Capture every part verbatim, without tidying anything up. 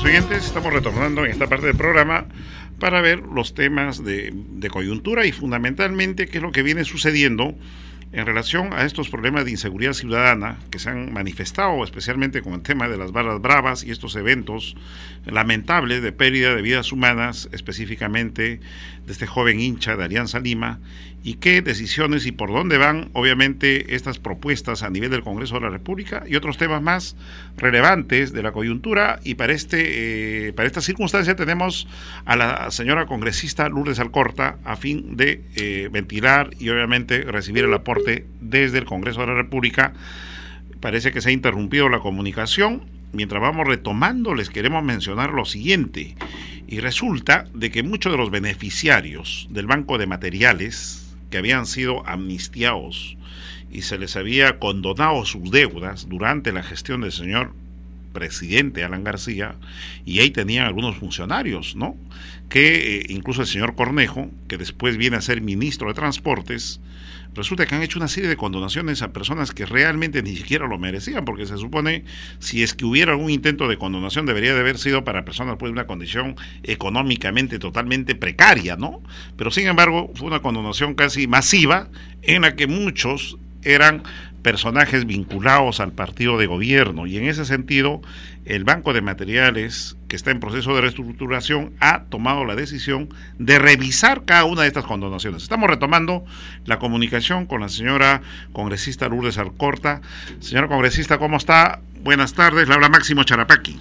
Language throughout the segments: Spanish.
oyentes, estamos retornando en esta parte del programa para ver los temas de, de coyuntura y fundamentalmente qué es lo que viene sucediendo en relación a estos problemas de inseguridad ciudadana que se han manifestado especialmente con el tema de las barras bravas y estos eventos lamentables de pérdida de vidas humanas, específicamente de este joven hincha de Alianza Lima, y qué decisiones y por dónde van obviamente estas propuestas a nivel del Congreso de la República y otros temas más relevantes de la coyuntura. Y para este eh, para esta circunstancia tenemos a la señora congresista Lourdes Alcorta a fin de eh, ventilar y obviamente recibir el aporte desde el Congreso de la República. Parece que se ha interrumpido la comunicación. Mientras vamos retomando, les queremos mencionar lo siguiente, y resulta de que muchos de los beneficiarios del Banco de Materiales que habían sido amnistiados y se les había condonado sus deudas durante la gestión del señor presidente Alan García, y ahí tenían algunos funcionarios, ¿no? Que eh, incluso el señor Cornejo, que después viene a ser ministro de Transportes, resulta que han hecho una serie de condonaciones a personas que realmente ni siquiera lo merecían, porque se supone, si es que hubiera algún intento de condonación, debería de haber sido para personas pues de una condición económicamente totalmente precaria, ¿no? Pero sin embargo, fue una condonación casi masiva, en la que muchos eran personajes vinculados al partido de gobierno, y en ese sentido el Banco de Materiales, que está en proceso de reestructuración, ha tomado la decisión de revisar cada una de estas condonaciones. Estamos retomando la comunicación con la señora congresista Lourdes Alcorta. Señora congresista, ¿cómo está? Buenas tardes, le habla Máximo Charapaqui.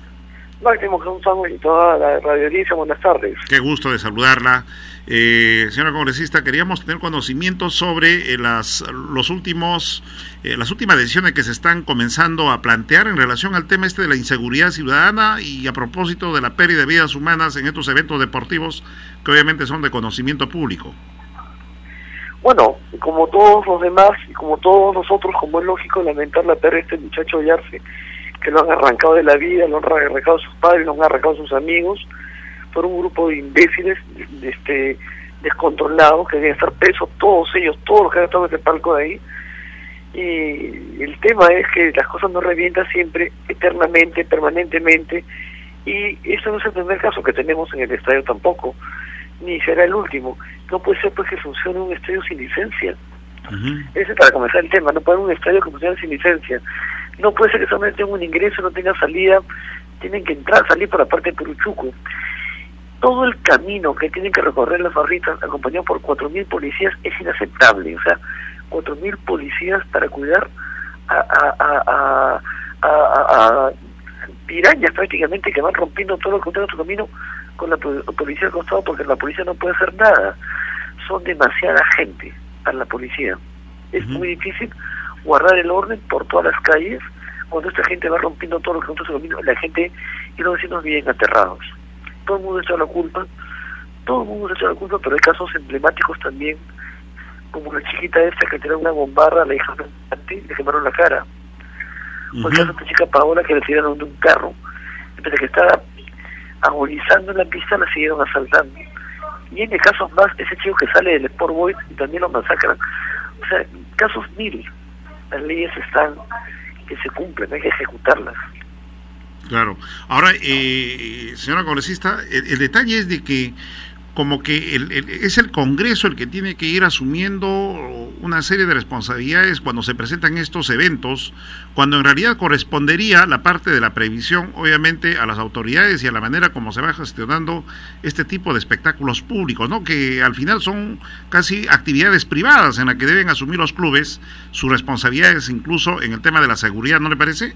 Máximo, un saludo y toda la radio audiencia, buenas tardes. Qué gusto de saludarla. Eh, señora congresista, queríamos tener conocimiento sobre eh, las los últimos eh, las últimas decisiones que se están comenzando a plantear en relación al tema este de la inseguridad ciudadana y a propósito de la pérdida de vidas humanas en estos eventos deportivos que obviamente son de conocimiento público. Bueno, como todos los demás y como todos nosotros, como es lógico, lamentar la pérdida de este muchacho Yarse, que lo han arrancado de la vida, lo han arrancado sus padres, lo han arrancado sus amigos, por un grupo de imbéciles de este, descontrolados que deben estar presos, todos ellos, todos los que han estado en ese palco de ahí. Y el tema es que las cosas no revientan siempre, eternamente, permanentemente, y eso no es el primer caso que tenemos en el estadio tampoco, ni será el último. No puede ser pues que funcione un estadio sin licencia. Uh-huh. Ese es para comenzar el tema, no puede haber un estadio que funcione sin licencia. No puede ser que solamente tenga un ingreso, no tenga salida, tienen que entrar, salir por la parte de Puruchuco. Todo el camino que tienen que recorrer las barritas, acompañados por cuatro mil policías, es inaceptable. O sea, cuatro mil policías para cuidar a, a, a, a, a, a pirañas prácticamente que van rompiendo todo lo que está en su camino con la policía al costado, porque la policía no puede hacer nada. Son demasiada gente para la policía. Es uh-huh. muy difícil guardar el orden por todas las calles cuando esta gente va rompiendo todo lo que está en su camino. La gente y los vecinos viven aterrados. Todo el mundo echa la culpa, todo el mundo echa la culpa, pero hay casos emblemáticos también, como la chiquita esta que tiró una bombarra a la hija de le quemaron la cara. Uh-huh. O el caso de esta chica Paola que le tiraron de un carro, desde que estaba agonizando en la pista la siguieron asaltando. Y en casos más, ese chico que sale del Sport Boys y también lo masacran. O sea, casos mil. Las leyes están, que se cumplen, hay que ejecutarlas. Claro. Ahora, eh, señora congresista, el, el detalle es de que como que el, el, es el Congreso el que tiene que ir asumiendo una serie de responsabilidades cuando se presentan estos eventos, cuando en realidad correspondería la parte de la previsión, obviamente, a las autoridades y a la manera como se va gestionando este tipo de espectáculos públicos, ¿no? Que al final son casi actividades privadas en las que deben asumir los clubes sus responsabilidades, incluso en el tema de la seguridad, ¿no le parece?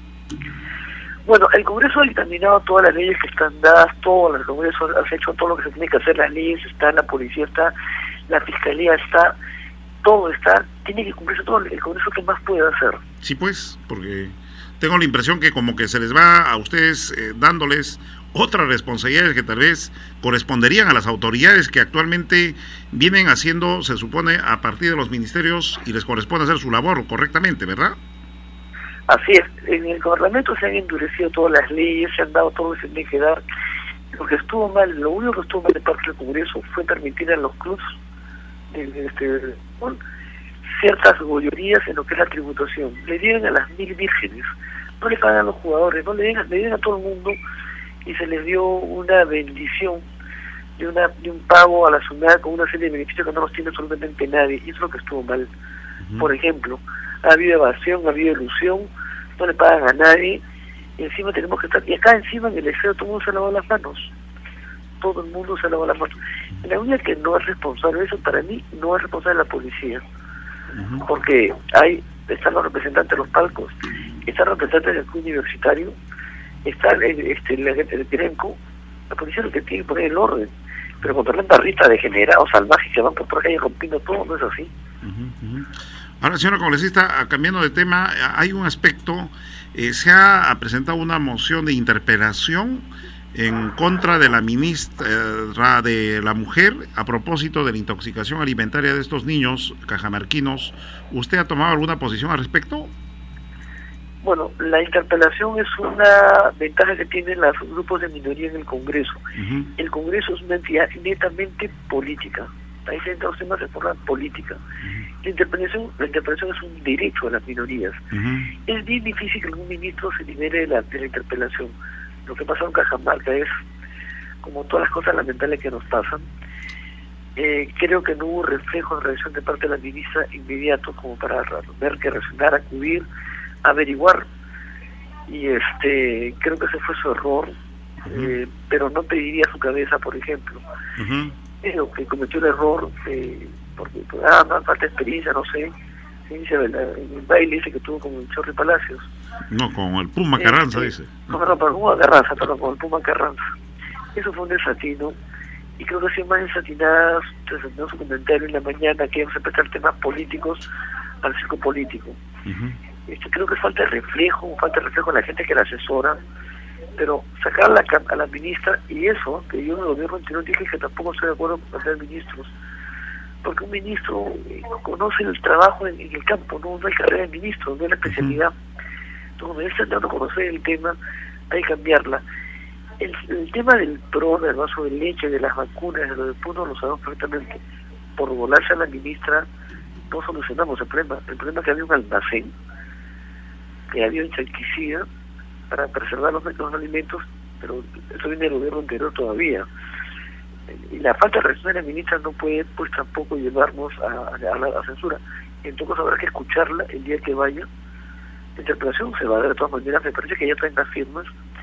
Bueno, el Congreso ha dictaminado todas las leyes que están dadas, todo el Congreso ha hecho todo lo que se tiene que hacer, las leyes están, la policía está, la fiscalía está, todo está, tiene que cumplirse todo, el Congreso ¿qué más puede hacer? Sí, pues, porque tengo la impresión que como que se les va a ustedes eh, dándoles otras responsabilidades que tal vez corresponderían a las autoridades que actualmente vienen haciendo, se supone, a partir de los ministerios y les corresponde hacer su labor correctamente, ¿verdad? Así es, en el Parlamento se han endurecido todas las leyes, se han dado todo lo que se tiene que dar. Lo que estuvo mal, lo único que estuvo mal de parte del Congreso fue permitir a los clubes de, este, ciertas gollerías en lo que es la tributación. Le dieron a las mil vírgenes, no le pagan a los jugadores, no le dieron, le dieron a todo el mundo y se les dio una bendición de, una, de un pago a la SUNAT con una serie de beneficios que no los tiene absolutamente nadie, y eso es lo que estuvo mal. Uh-huh. Por ejemplo, ha habido evasión, ha habido ilusión, no le pagan a nadie, y encima tenemos que estar, y acá encima en el exceso todo el mundo se lavó las manos, todo el mundo se lavó las manos. Y la única que no es responsable de eso, para mí, no es responsable la policía, uh-huh. porque hay, están los representantes de los palcos, están los representantes del club universitario, está el, este, el, el, el Pirenco, la policía lo que tiene que poner el orden, pero cuando ven barritas degenerados, salvajes que van por toda la calle rompiendo todo, no es así. Uh-huh, uh-huh. Ahora, señora congresista, cambiando de tema, hay un aspecto, eh, se ha presentado una moción de interpelación en contra de la ministra de la Mujer a propósito de la intoxicación alimentaria de estos niños cajamarquinos. ¿Usted ha tomado alguna posición al respecto? Bueno, la interpelación es una ventaja que tienen los grupos de minoría en el Congreso. Uh-huh. El Congreso es una entidad netamente política. Ahí se entran los temas de forma política. Uh-huh. La interpelación, la interpelación es un derecho a las minorías. Uh-huh. Es bien difícil que algún ministro se libere de la, de la interpelación. Lo que pasa en Cajamarca es, como todas las cosas lamentables que nos pasan, eh, creo que no hubo reflejo de reacción de parte de la ministra inmediato como para ver que reaccionar, acudir, averiguar, y este creo que ese fue su error. Uh-huh. eh, pero no pediría su cabeza, por ejemplo. Uh-huh. Creo que cometió el error eh, porque ah, no falta experiencia, no sé, sí, dice el, el baile ese que tuvo con el Chorri Palacios, no, con el Puma Carranza, eh, dice no, no, no, con el Puma Carranza, pero con el Puma Carranza, eso fue un desatino, y creo que ha sido más desatinada su comentario en la mañana, que se prestar temas políticos al circo político. Uh-huh. Este, creo que falta de reflejo, falta de reflejo en la gente que la asesora, pero sacar a la, a la ministra, y eso, que yo en el gobierno anterior dije que tampoco estoy de acuerdo con hacer ministros, porque un ministro eh, conoce el trabajo en, en el campo, no, no hay carrera de ministro, no es la especialidad. Entonces, cuando están dando a conocer el tema, hay que cambiarla. El, el tema del P R O, del vaso de leche, de las vacunas, de lo del puno, lo sabemos perfectamente. Por volarse a la ministra, no solucionamos el problema. El problema es que había un almacén que había insecticida para preservar los, los alimentos, pero eso viene del gobierno anterior todavía. Y la falta de reacción de la ministra no puede pues tampoco llevarnos a, a, a la a censura. Entonces habrá que escucharla el día que vaya. La interpelación se va a dar de todas maneras, me parece que ya traen las firmas.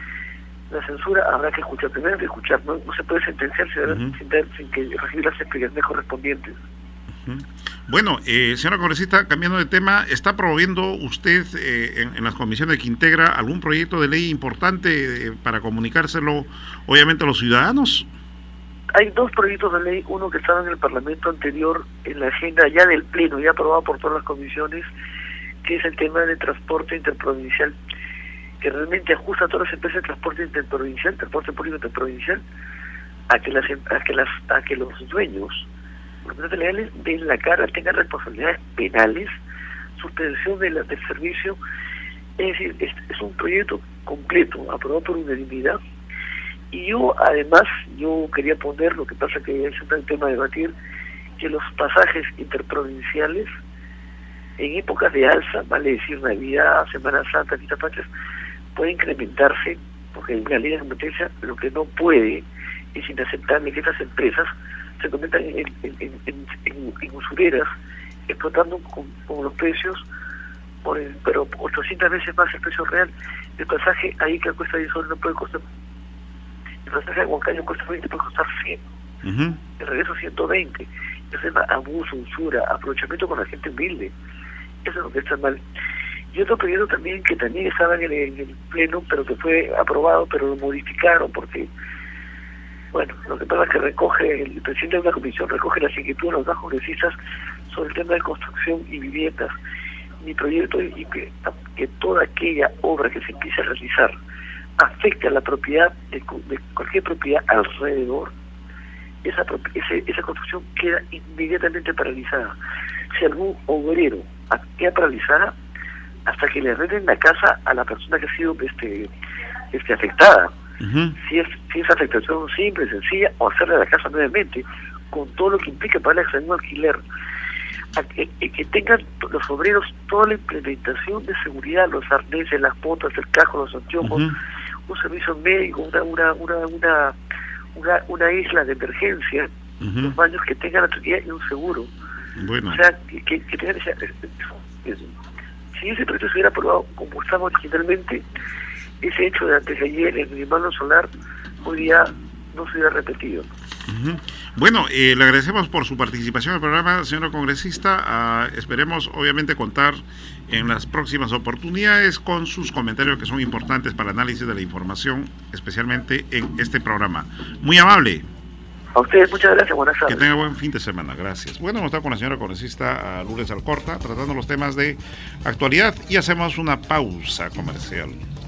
La censura habrá que escuchar, primero hay que escuchar, no, no se puede sentenciar sin, uh-huh. sin, sin que recibir las explicaciones correspondientes. Uh-huh. Bueno, eh, señora congresista, cambiando de tema, ¿está promoviendo usted eh, en, en las comisiones que integra algún proyecto de ley importante eh, para comunicárselo, obviamente, a los ciudadanos? Hay dos proyectos de ley, uno que estaba en el Parlamento anterior, en la agenda ya del Pleno, ya aprobado por todas las comisiones, que es el tema del transporte interprovincial, que realmente ajusta a todas las empresas de transporte interprovincial, transporte público interprovincial, a que las a que las a que los dueños, los dueños legales, den la cara, tengan responsabilidades penales, suspensión de la, del servicio. Es decir, es, es un proyecto completo, aprobado por unanimidad. Y yo, además, yo quería poner, lo que pasa que es un tema a debatir, que los pasajes interprovinciales, en épocas de alza, vale decir Navidad, Semana Santa, Fiestas Patrias, puede incrementarse, porque en la ley de competencia lo que no puede es inaceptable que estas empresas se conviertan en, en, en, en, en, en usureras, explotando con, con los precios, por el, pero ochocientas veces más el precio real. El pasaje ahí que cuesta diez soles no puede costar, el pasaje de Huancayo cuesta veinte, puede costar cien, uh-huh. El regreso ciento veinte. Eso es abuso, usura, aprovechamiento con la gente humilde. Eso es lo que está mal. Y otro proyecto también que también estaba en el, en el Pleno, pero que fue aprobado, pero lo modificaron porque, bueno, lo que pasa es que recoge, el presidente de una comisión recoge las inquietudes de los más congresistas sobre el tema de construcción y viviendas. Mi proyecto es que, que toda aquella obra que se empiece a realizar afecte a la propiedad de, de cualquier propiedad alrededor, esa, ese, esa construcción queda inmediatamente paralizada. Si algún obrero queda paralizada, hasta que le arreglen la casa a la persona que ha sido este, este afectada. Uh-huh. Si es si es afectación simple, sencilla, o hacerle la casa nuevamente, con todo lo que implica para el segundo alquiler. A que, que tengan los obreros toda la implementación de seguridad, los arneses, las botas, el casco, los anteojos, uh-huh. un servicio médico, una una una una una, una isla de emergencia, uh-huh. Los baños que tengan la tuya y un seguro. Bueno. O sea, que, que, que tengan esa, si ese proyecto se hubiera aprobado como estaba originalmente, ese hecho de antes de ayer en el mano solar hoy día no se hubiera repetido. Uh-huh. Bueno, eh, le agradecemos por su participación en el programa, señora congresista. Uh, esperemos obviamente contar en las próximas oportunidades con sus comentarios que son importantes para el análisis de la información, especialmente en este programa. Muy amable. A ustedes muchas gracias, buenas tardes. Que tenga buen fin de semana, gracias. Bueno, hemos estado con la señora congresista Lourdes Alcorta tratando los temas de actualidad y hacemos una pausa comercial.